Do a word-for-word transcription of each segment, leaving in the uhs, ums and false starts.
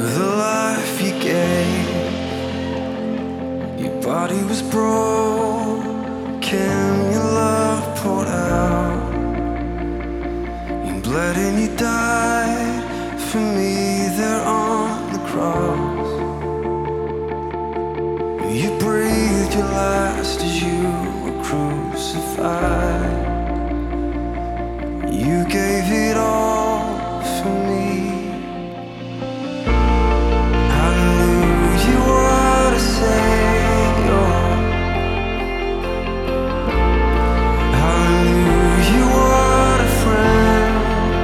The life you gave, your body was broken, your love poured out. You bled and you died for me there on the cross. You breathed your last as you were crucified. You gave it all for me. Hallelujah, what a Savior. Hallelujah, what a friend.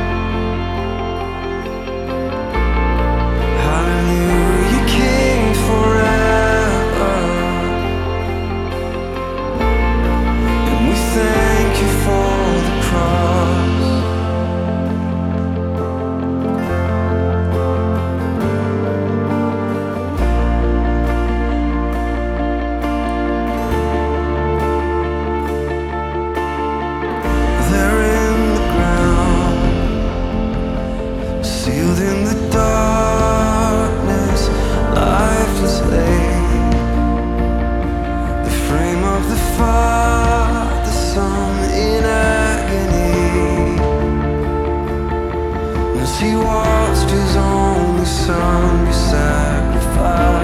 Hallelujah, King forever. And we thank you for the cross. Sealed in the darkness, lifeless lay. The frame of the Father, Son in agony, as he watched his only Son be sacrificed.